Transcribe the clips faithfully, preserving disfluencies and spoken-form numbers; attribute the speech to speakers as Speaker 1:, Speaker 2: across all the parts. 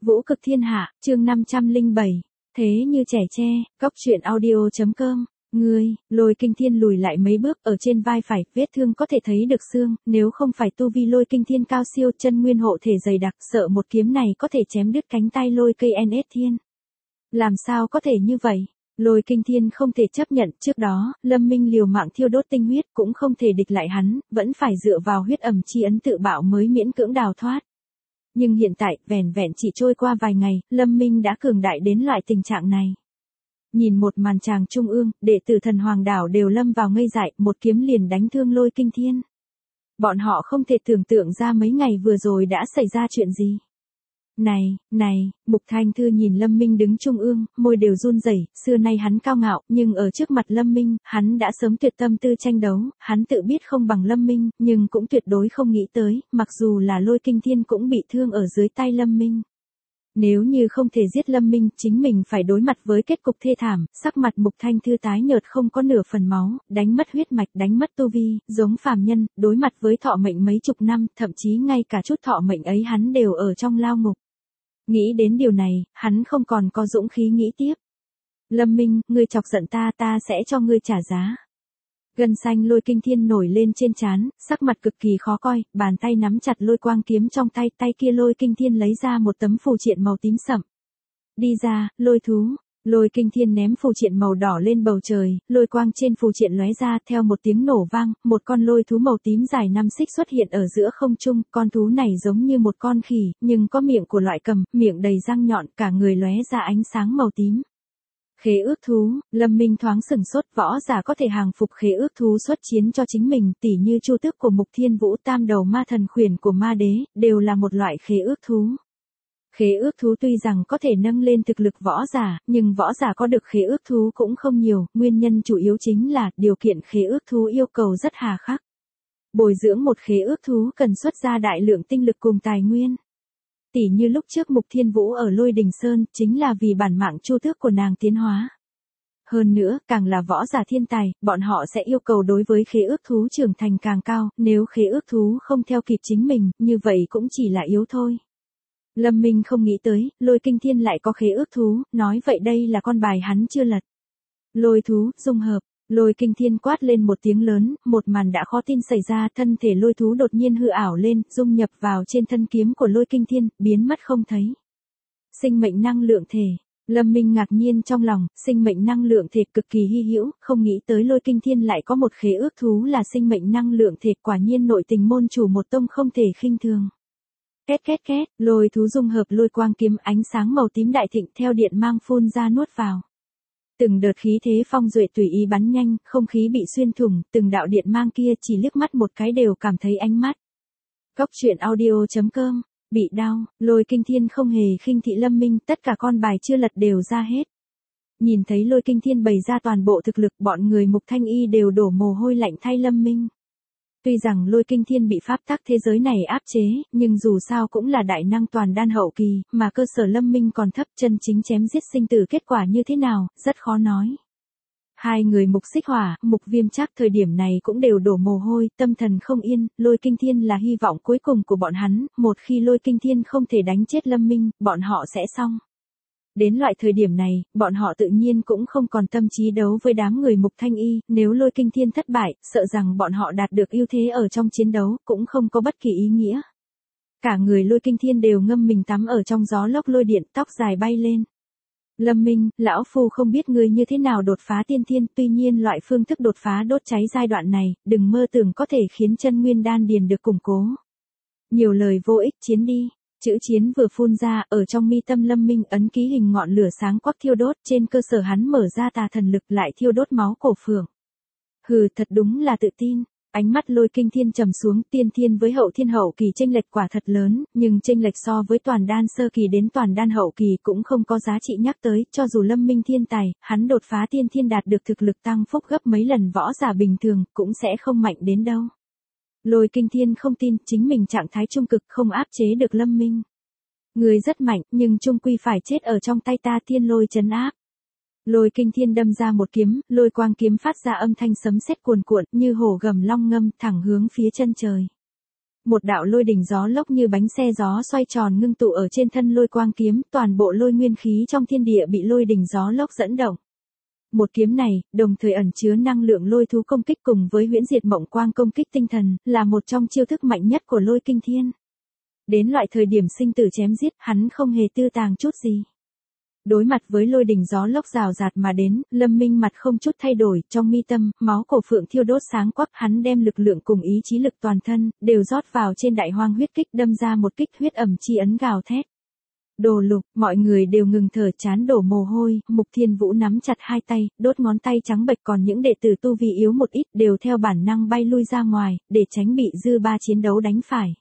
Speaker 1: Vũ cực thiên hạ, chương năm trăm lẻ bảy. Thế như trẻ tre, cóc truyện audio.com. Ngươi, Lôi Kinh Thiên lùi lại mấy bước, ở trên vai phải, vết thương có thể thấy được xương, nếu không phải tu vi Lôi Kinh Thiên cao siêu, chân nguyên hộ thể dày đặc, sợ một kiếm này có thể chém đứt cánh tay Lôi cây en ét Thiên. Làm sao có thể như vậy? Lôi Kinh Thiên không thể chấp nhận, trước đó, Lâm Minh liều mạng thiêu đốt tinh huyết, cũng không thể địch lại hắn, vẫn phải dựa vào huyết ẩm chi ấn tự bạo mới miễn cưỡng đào thoát. Nhưng hiện tại, vẻn vẹn chỉ trôi qua vài ngày, Lâm Minh đã cường đại đến loại tình trạng này. Nhìn một màn tràng trung ương, đệ tử Thần Hoàng Đảo đều lâm vào ngây dại, một kiếm liền đánh thương Lôi Kinh Thiên. Bọn họ không thể tưởng tượng ra mấy ngày vừa rồi đã xảy ra chuyện gì. Này, này, Mục Thanh Thư nhìn Lâm Minh đứng trung ương, môi đều run rẩy, xưa nay hắn cao ngạo, nhưng ở trước mặt Lâm Minh, hắn đã sớm tuyệt tâm tư tranh đấu, hắn tự biết không bằng Lâm Minh, nhưng cũng tuyệt đối không nghĩ tới, mặc dù là Lôi Kinh Thiên cũng bị thương ở dưới tay Lâm Minh. Nếu như không thể giết Lâm Minh, chính mình phải đối mặt với kết cục thê thảm, sắc mặt Mục Thanh Thư tái nhợt không có nửa phần máu, đánh mất huyết mạch, đánh mất tu vi, giống phàm nhân, đối mặt với thọ mệnh mấy chục năm, thậm chí ngay cả chút thọ mệnh ấy hắn đều ở trong lao ngục. Nghĩ đến điều này, hắn không còn có dũng khí nghĩ tiếp. Lâm Minh, ngươi chọc giận ta, ta sẽ cho ngươi trả giá. Gân xanh Lôi Kinh Thiên nổi lên trên trán, sắc mặt cực kỳ khó coi, bàn tay nắm chặt lôi quang kiếm trong tay, tay kia Lôi Kinh Thiên lấy ra một tấm phù triện màu tím sẫm. Đi ra, lôi thú. Lôi Kinh Thiên ném phù triện màu đỏ lên bầu trời, lôi quang trên phù triện lóe ra, theo một tiếng nổ vang, một con lôi thú màu tím dài năm xích xuất hiện ở giữa không trung, con thú này giống như một con khỉ, nhưng có miệng của loại cầm, miệng đầy răng nhọn, cả người lóe ra ánh sáng màu tím. Khế ước thú, Lâm Minh thoáng sửng sốt, võ giả có thể hàng phục khế ước thú xuất chiến cho chính mình, tỉ như Chu Tước của Mục Thiên Vũ, tam đầu ma thần khuyển của ma đế, đều là một loại khế ước thú. Khế ước thú tuy rằng có thể nâng lên thực lực võ giả, nhưng võ giả có được khế ước thú cũng không nhiều, nguyên nhân chủ yếu chính là điều kiện khế ước thú yêu cầu rất hà khắc. Bồi dưỡng một khế ước thú cần xuất ra đại lượng tinh lực cùng tài nguyên. Tỷ như lúc trước Mục Thiên Vũ ở Lôi Đình Sơn, chính là vì bản mạng Chu Tước của nàng tiến hóa. Hơn nữa, càng là võ giả thiên tài, bọn họ sẽ yêu cầu đối với khế ước thú trưởng thành càng cao, nếu khế ước thú không theo kịp chính mình, như vậy cũng chỉ là yếu thôi. Lâm Minh không nghĩ tới, Lôi Kinh Thiên lại có khế ước thú, nói vậy đây là con bài hắn chưa lật. Lôi thú, dung hợp. Lôi Kinh Thiên quát lên một tiếng lớn, một màn đã khó tin xảy ra, thân thể lôi thú đột nhiên hư ảo lên, dung nhập vào trên thân kiếm của Lôi Kinh Thiên, biến mất không thấy. Sinh mệnh năng lượng thể. Lâm Minh ngạc nhiên trong lòng, sinh mệnh năng lượng thể cực kỳ hy hữu, không nghĩ tới Lôi Kinh Thiên lại có một khế ước thú là sinh mệnh năng lượng thể, quả nhiên nội tình môn chủ một tông không thể khinh thường. Két két két, lôi thú dung hợp lôi quang kiếm, ánh sáng màu tím đại thịnh theo điện mang phun ra nuốt vào. Từng đợt khí thế phong duệ tùy ý bắn nhanh, không khí bị xuyên thủng, từng đạo điện mang kia chỉ liếc mắt một cái đều cảm thấy ánh mắt. Cóc truyện audio.com, bị đau, Lôi Kinh Thiên không hề khinh thị Lâm Minh, tất cả con bài chưa lật đều ra hết. Nhìn thấy Lôi Kinh Thiên bày ra toàn bộ thực lực, bọn người Mục Thanh Y đều đổ mồ hôi lạnh thay Lâm Minh. Tuy rằng Lôi Kinh Thiên bị pháp tắc thế giới này áp chế, nhưng dù sao cũng là đại năng toàn đan hậu kỳ, mà cơ sở Lâm Minh còn thấp, chân chính chém giết sinh tử kết quả như thế nào, rất khó nói. Hai người Mục Xích Hỏa, Mục Viêm Trác thời điểm này cũng đều đổ mồ hôi, tâm thần không yên, Lôi Kinh Thiên là hy vọng cuối cùng của bọn hắn, một khi Lôi Kinh Thiên không thể đánh chết Lâm Minh, bọn họ sẽ xong. Đến loại thời điểm này, bọn họ tự nhiên cũng không còn tâm trí đấu với đám người Mục Thanh Y, nếu Lôi Kinh Thiên thất bại, sợ rằng bọn họ đạt được ưu thế ở trong chiến đấu, cũng không có bất kỳ ý nghĩa. Cả người Lôi Kinh Thiên đều ngâm mình tắm ở trong gió lốc lôi điện, tóc dài bay lên. Lâm Minh, lão phu không biết ngươi như thế nào đột phá tiên thiên, tuy nhiên loại phương thức đột phá đốt cháy giai đoạn này, đừng mơ tưởng có thể khiến chân nguyên đan điền được củng cố. Nhiều lời vô ích, chiến đi. Chữ chiến vừa phun ra, ở trong mi tâm Lâm Minh ấn ký hình ngọn lửa sáng quắc thiêu đốt, trên cơ sở hắn mở ra tà thần lực lại thiêu đốt máu cổ phượng. Hừ, thật đúng là tự tin. Ánh mắt Lôi Kinh Thiên trầm xuống, tiên thiên với hậu thiên hậu kỳ chênh lệch quả thật lớn, nhưng chênh lệch so với toàn đan sơ kỳ đến toàn đan hậu kỳ cũng không có giá trị nhắc tới, cho dù Lâm Minh thiên tài, hắn đột phá tiên thiên đạt được thực lực tăng phúc gấp mấy lần võ giả bình thường, cũng sẽ không mạnh đến đâu. Lôi Kinh Thiên không tin, chính mình trạng thái trung cực không áp chế được Lâm Minh. Người rất mạnh, nhưng chung quy phải chết ở trong tay ta, thiên lôi trấn áp. Lôi Kinh Thiên đâm ra một kiếm, lôi quang kiếm phát ra âm thanh sấm sét cuồn cuộn, như hổ gầm long ngâm, thẳng hướng phía chân trời. Một đạo lôi đỉnh gió lốc như bánh xe gió xoay tròn ngưng tụ ở trên thân lôi quang kiếm, toàn bộ lôi nguyên khí trong thiên địa bị lôi đỉnh gió lốc dẫn động. Một kiếm này, đồng thời ẩn chứa năng lượng lôi thú công kích cùng với huyễn diệt mộng quang công kích tinh thần, là một trong chiêu thức mạnh nhất của lôi kinh thiên. Đến loại thời điểm sinh tử chém giết, hắn không hề tư tàng chút gì. Đối mặt với lôi đỉnh gió lốc rào rạt mà đến, Lâm Minh mặt không chút thay đổi, trong mi tâm, máu cổ phượng thiêu đốt sáng quắc, hắn đem lực lượng cùng ý chí lực toàn thân, đều rót vào trên đại hoang huyết kích, đâm ra một kích huyết ẩm chi ấn gào thét. Đồ Lục, mọi người đều ngừng thở, chán đổ mồ hôi, Mục Thiên Vũ nắm chặt hai tay, đốt ngón tay trắng bệch, còn những đệ tử tu vi yếu một ít đều theo bản năng bay lui ra ngoài, để tránh bị dư ba chiến đấu đánh phải.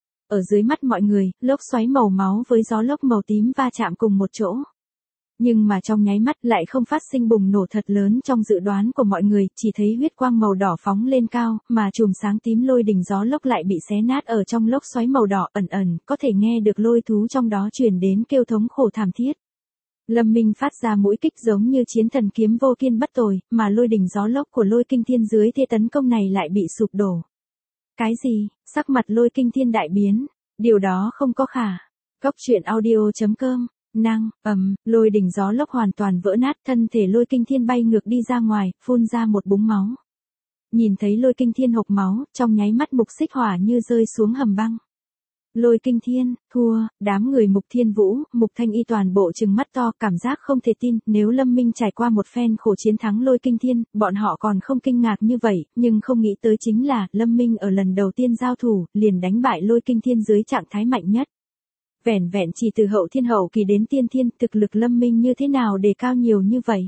Speaker 1: Ở dưới mắt mọi người, lốc xoáy màu máu với gió lốc màu tím va chạm cùng một chỗ. Nhưng mà trong nháy mắt lại không phát sinh bùng nổ thật lớn trong dự đoán của mọi người, chỉ thấy huyết quang màu đỏ phóng lên cao, mà chùm sáng tím lôi đỉnh gió lốc lại bị xé nát ở trong lốc xoáy màu đỏ, ẩn ẩn, có thể nghe được lôi thú trong đó truyền đến kêu thống khổ thảm thiết. Lâm Minh phát ra mũi kích giống như chiến thần kiếm vô kiên bất tồi, mà lôi đỉnh gió lốc của lôi kinh thiên dưới thế tấn công này lại bị sụp đổ. Cái gì? Sắc mặt lôi kinh thiên đại biến. Điều đó không có khả. Góc truyện audio chấm com. Năng, ầm, lôi đỉnh gió lốc hoàn toàn vỡ nát, thân thể lôi kinh thiên bay ngược đi ra ngoài, phun ra một búng máu. Nhìn thấy lôi kinh thiên hộc máu, trong nháy mắt Mục Xích Hỏa như rơi xuống hầm băng. Lôi kinh thiên, thua, đám người Mục Thiên Vũ, Mục Thanh Y toàn bộ trừng mắt to, cảm giác không thể tin, nếu Lâm Minh trải qua một phen khổ chiến thắng lôi kinh thiên, bọn họ còn không kinh ngạc như vậy, nhưng không nghĩ tới chính là, Lâm Minh ở lần đầu tiên giao thủ, liền đánh bại lôi kinh thiên dưới trạng thái mạnh nhất. Vẻn vẹn chỉ từ hậu thiên hậu kỳ đến tiên thiên, thực lực Lâm Minh như thế nào đề cao nhiều như vậy.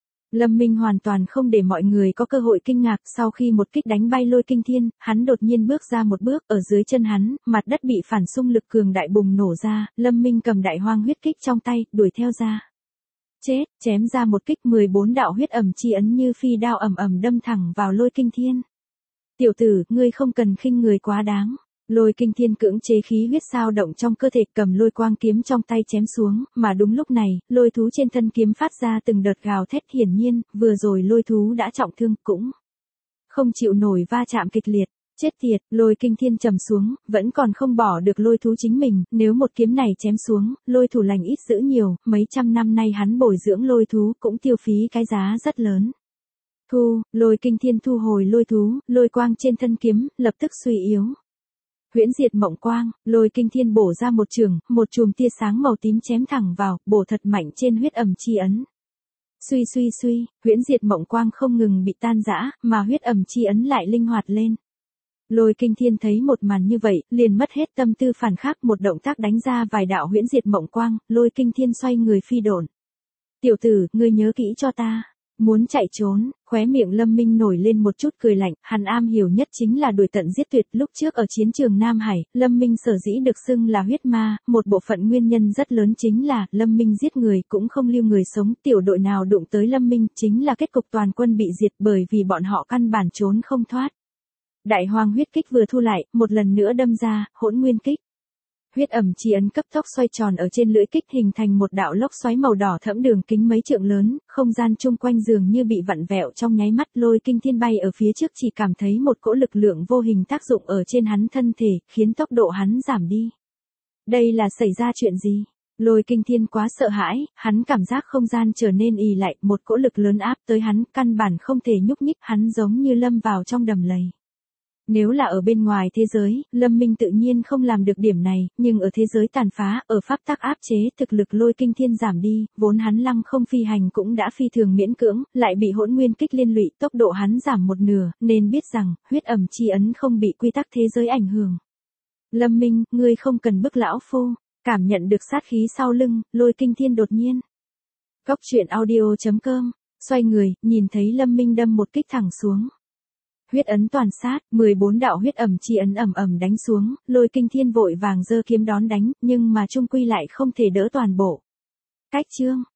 Speaker 1: Lâm Minh hoàn toàn không để mọi người có cơ hội kinh ngạc, sau khi một kích đánh bay lôi kinh thiên, hắn đột nhiên bước ra một bước, ở dưới chân hắn, mặt đất bị phản xung lực cường đại bùng nổ ra, Lâm Minh cầm đại hoang huyết kích trong tay, đuổi theo ra. Chết, chém ra một kích mười bốn đạo huyết ẩm chi ấn như phi đao ầm ầm đâm thẳng vào lôi kinh thiên. Tiểu tử, ngươi không cần khinh người quá đáng. Lôi kinh thiên cưỡng chế khí huyết sao động trong cơ thể, cầm lôi quang kiếm trong tay chém xuống, mà đúng lúc này, lôi thú trên thân kiếm phát ra từng đợt gào thét, hiển nhiên, vừa rồi lôi thú đã trọng thương, cũng không chịu nổi va chạm kịch liệt. Chết tiệt, lôi kinh thiên trầm xuống, vẫn còn không bỏ được lôi thú chính mình, nếu một kiếm này chém xuống, lôi thủ lành ít dữ nhiều, mấy trăm năm nay hắn bồi dưỡng lôi thú cũng tiêu phí cái giá rất lớn. Thu, lôi kinh thiên thu hồi lôi thú, lôi quang trên thân kiếm, lập tức suy yếu. Huyễn diệt mộng quang, lôi kinh thiên bổ ra một trường, một chùm tia sáng màu tím chém thẳng vào, bổ thật mạnh trên huyết ẩm chi ấn. Suy suy suy, huyễn diệt mộng quang không ngừng bị tan rã, mà huyết ẩm chi ấn lại linh hoạt lên. Lôi kinh thiên thấy một màn như vậy, liền mất hết tâm tư phản kháng, một động tác đánh ra vài đạo huyễn diệt mộng quang, lôi kinh thiên xoay người phi độn. Tiểu tử, ngươi nhớ kỹ cho ta. Muốn chạy trốn, khóe miệng Lâm Minh nổi lên một chút cười lạnh, hắn am hiểu nhất chính là đuổi tận giết tuyệt. Lúc trước ở chiến trường Nam Hải, Lâm Minh sở dĩ được xưng là huyết ma, một bộ phận nguyên nhân rất lớn chính là, Lâm Minh giết người cũng không lưu người sống, tiểu đội nào đụng tới Lâm Minh, chính là kết cục toàn quân bị diệt bởi vì bọn họ căn bản trốn không thoát. Đại hoang huyết kích vừa thu lại, một lần nữa đâm ra, hỗn nguyên kích. Huyết ẩm chi ấn cấp tốc xoay tròn ở trên lưỡi kích, hình thành một đạo lốc xoáy màu đỏ thẫm đường kính mấy trượng lớn, không gian chung quanh dường như bị vặn vẹo trong nháy mắt. Lôi kinh thiên bay ở phía trước chỉ cảm thấy một cỗ lực lượng vô hình tác dụng ở trên hắn thân thể, khiến tốc độ hắn giảm đi. Đây là xảy ra chuyện gì? Lôi kinh thiên quá sợ hãi, hắn cảm giác không gian trở nên ì lại, một cỗ lực lớn áp tới hắn, căn bản không thể nhúc nhích, hắn giống như lâm vào trong đầm lầy. Nếu là ở bên ngoài thế giới, Lâm Minh tự nhiên không làm được điểm này, nhưng ở thế giới tàn phá, ở pháp tắc áp chế, thực lực lôi kinh thiên giảm đi, vốn hắn lăng không phi hành cũng đã phi thường miễn cưỡng, lại bị hỗn nguyên kích liên lụy, tốc độ hắn giảm một nửa, nên biết rằng, huyết ẩm chi ấn không bị quy tắc thế giới ảnh hưởng. Lâm Minh, ngươi không cần bức lão phu, cảm nhận được sát khí sau lưng, lôi kinh thiên đột nhiên. Góc truyện audio chấm com, xoay người, nhìn thấy Lâm Minh đâm một kích thẳng xuống. Huyết ấn toàn sát, mười bốn đạo huyết ẩm chi ấn ầm ầm đánh xuống, lôi kinh thiên vội vàng giơ kiếm đón đánh, nhưng mà trung quy lại không thể đỡ toàn bộ. Cách chương,